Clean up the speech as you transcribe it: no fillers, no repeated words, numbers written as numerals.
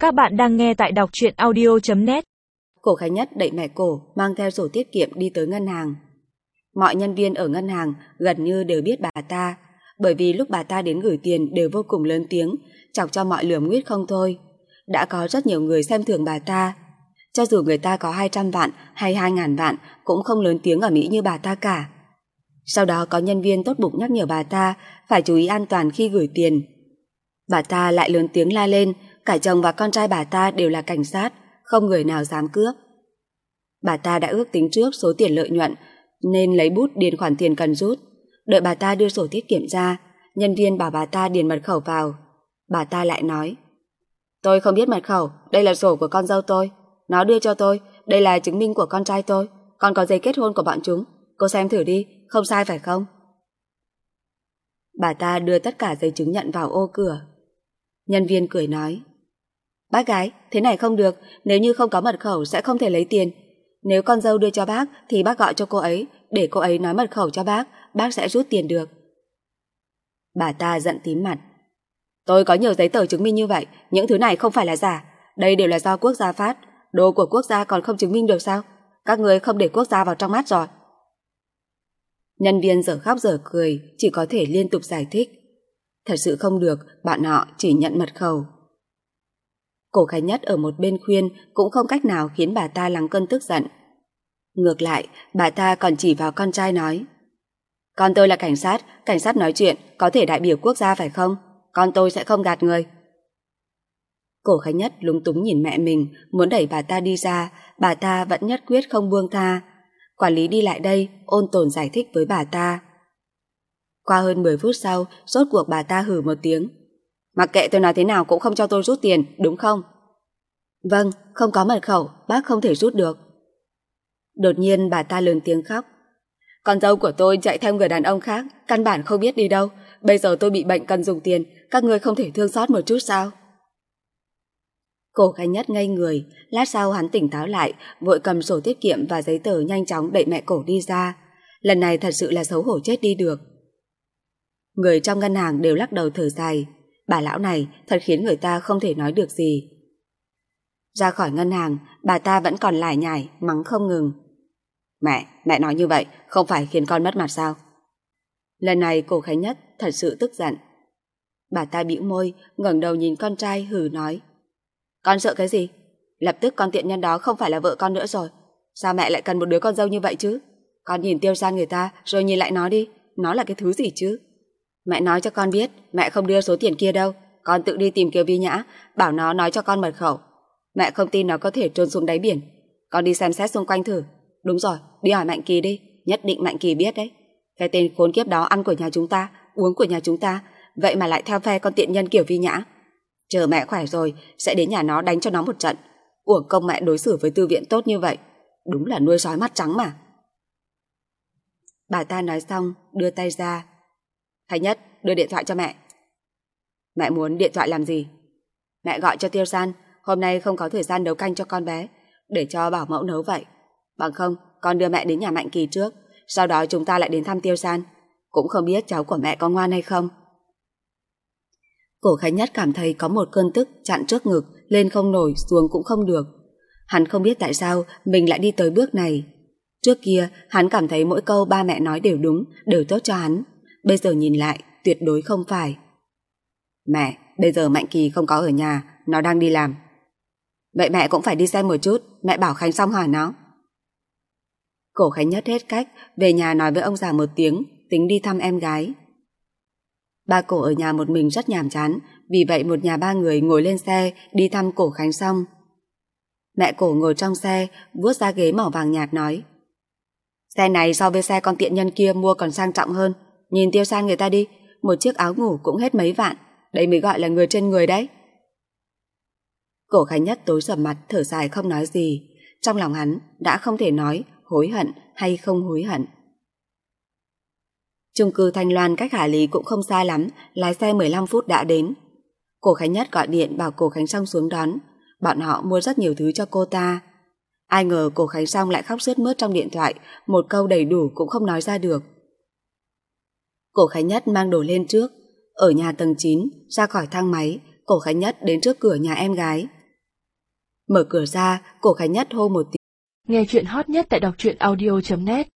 Các bạn đang nghe tại đọc truyện audio.net. Cổ Khánh Nhất đẩy mẹ cổ mang theo sổ tiết kiệm đi tới ngân hàng. Mọi nhân viên ở ngân hàng gần như đều biết bà ta, bởi vì lúc bà ta đến gửi tiền đều vô cùng lớn tiếng, chọc cho mọi lườm nguyết không thôi. Đã có rất nhiều người xem thường bà ta. Cho dù người ta có 200 vạn hay 2.000 vạn cũng không lớn tiếng ở Mỹ như bà ta cả. Sau đó có nhân viên tốt bụng nhắc nhở bà ta phải chú ý an toàn khi gửi tiền. Bà ta lại lớn tiếng la lên, cả chồng và con trai bà ta đều là cảnh sát, không người nào dám cướp. Bà ta đã ước tính trước số tiền lợi nhuận nên lấy bút điền khoản tiền cần rút. Đợi bà ta đưa sổ tiết kiệm ra, nhân viên bảo bà ta điền mật khẩu vào. Bà ta lại nói: "Tôi không biết mật khẩu, đây là sổ của con dâu tôi. Nó đưa cho tôi, đây là chứng minh của con trai tôi, còn có giấy kết hôn của bọn chúng. Cô xem thử đi, không sai phải không?" Bà ta đưa tất cả giấy chứng nhận vào ô cửa. Nhân viên cười nói: "Bác gái, thế này không được, nếu như không có mật khẩu sẽ không thể lấy tiền. Nếu con dâu đưa cho bác thì bác gọi cho cô ấy, để cô ấy nói mật khẩu cho bác sẽ rút tiền được." Bà ta giận tím mặt: "Tôi có nhiều giấy tờ chứng minh như vậy, những thứ này không phải là giả, đây đều là do quốc gia phát, đồ của quốc gia còn không chứng minh được sao? Các người không để quốc gia vào trong mắt rồi." Nhân viên dở khóc dở cười, chỉ có thể liên tục giải thích. Thật sự không được, bọn họ chỉ nhận mật khẩu. Cổ Khánh Nhất ở một bên khuyên cũng không cách nào khiến bà ta lắng cơn tức giận. Ngược lại, bà ta còn chỉ vào con trai nói: "Con tôi là cảnh sát nói chuyện có thể đại biểu quốc gia phải không? Con tôi sẽ không gạt người." Cổ Khánh Nhất lúng túng nhìn mẹ mình, muốn đẩy bà ta đi ra, bà ta vẫn nhất quyết không buông tha. Quản lý đi lại đây, ôn tồn giải thích với bà ta. Qua hơn 10 phút sau, rốt cuộc bà ta hừ một tiếng: "Mặc kệ tôi nói thế nào cũng không cho tôi rút tiền, đúng không?" "Vâng, không có mật khẩu, bác không thể rút được." Đột nhiên bà ta lớn tiếng khóc: "Con dâu của tôi chạy theo người đàn ông khác, căn bản không biết đi đâu. Bây giờ tôi bị bệnh cần dùng tiền, các ngươi không thể thương xót một chút sao?" Cổ Khánh Nhất ngây người, lát sau hắn tỉnh táo lại, vội cầm sổ tiết kiệm và giấy tờ nhanh chóng đẩy mẹ cổ đi ra. Lần này thật sự là xấu hổ chết đi được. Người trong ngân hàng đều lắc đầu thở dài, bà lão này thật khiến người ta không thể nói được gì. Ra khỏi ngân hàng, bà ta vẫn còn lải nhải, mắng không ngừng: Mẹ nói như vậy không phải khiến con mất mặt sao?" Lần này Cổ Khánh Nhất thật sự tức giận. Bà ta bĩu môi, ngẩng đầu nhìn con trai hừ nói: "Con sợ cái gì? Lập tức con tiện nhân đó không phải là vợ con nữa rồi. Sao mẹ lại cần một đứa con dâu như vậy chứ? Con nhìn Tiêu San người ta rồi nhìn lại nó đi, nó là cái thứ gì chứ? Mẹ nói cho con biết, mẹ không đưa số tiền kia đâu. Con tự đi tìm Kiều Vi Nhã, bảo nó nói cho con mật khẩu. Mẹ không tin nó có thể trôn xuống đáy biển. Con đi xem xét xung quanh thử. Đúng rồi, đi hỏi Mạnh Kỳ đi, nhất định Mạnh Kỳ biết đấy. Cái tên khốn kiếp đó ăn của nhà chúng ta, uống của nhà chúng ta, vậy mà lại theo phe con tiện nhân Kiều Vi Nhã. Chờ mẹ khỏe rồi sẽ đến nhà nó đánh cho nó một trận. Uổng công mẹ đối xử với Tư Viện tốt như vậy, đúng là nuôi sói mắt trắng mà." Bà ta nói xong đưa tay ra: "Khánh Nhất, đưa điện thoại cho mẹ." "Mẹ muốn điện thoại làm gì?" "Mẹ gọi cho Tiêu San, hôm nay không có thời gian nấu canh cho con bé, để cho bảo mẫu nấu vậy. Bằng không con đưa mẹ đến nhà Mạnh Kỳ trước, sau đó chúng ta lại đến thăm Tiêu San. Cũng không biết cháu của mẹ có ngoan hay không." Cổ Khánh Nhất cảm thấy có một cơn tức chặn trước ngực, lên không nổi, xuống cũng không được. Hắn không biết tại sao mình lại đi tới bước này. Trước kia hắn cảm thấy mỗi câu ba mẹ nói đều đúng, đều tốt cho hắn. Bây giờ nhìn lại, tuyệt đối không phải. "Mẹ, bây giờ Mạnh Kỳ không có ở nhà, nó đang đi làm." "Vậy mẹ cũng phải đi xem một chút, mẹ bảo Khánh xong hỏi nó." Cổ Khánh Nhất hết cách, về nhà nói với ông già một tiếng, tính đi thăm em gái. Ba Cổ ở nhà một mình rất nhàm chán, vì vậy một nhà ba người ngồi lên xe đi thăm Cổ Khánh xong. Mẹ Cổ ngồi trong xe, vuốt ra ghế màu vàng nhạt nói: "Xe này so với xe con tiện nhân kia mua còn sang trọng hơn. Nhìn Tiêu San người ta đi, một chiếc áo ngủ cũng hết mấy vạn, đây mới gọi là người trên người đấy." Cổ Khánh Nhất tối sầm mặt thở dài không nói gì. Trong lòng hắn đã không thể nói hối hận hay không hối hận. Chung cư Thanh Loan cách Hải Lý cũng không xa lắm, lái xe 15 phút đã đến. Cổ Khánh Nhất gọi điện bảo Cổ Khánh Song xuống đón. Bọn họ mua rất nhiều thứ cho cô ta. Ai ngờ Cổ Khánh Song lại khóc sướt mướt trong điện thoại, một câu đầy đủ cũng không nói ra được. Cổ Khánh Nhất mang đồ lên trước. Ở nhà tầng 9, ra khỏi thang máy, Cổ Khánh Nhất đến trước cửa nhà em gái. Mở cửa ra, Cổ Khánh Nhất hô một tiếng. Nghe chuyện hot nhất tại đọc truyện audio.net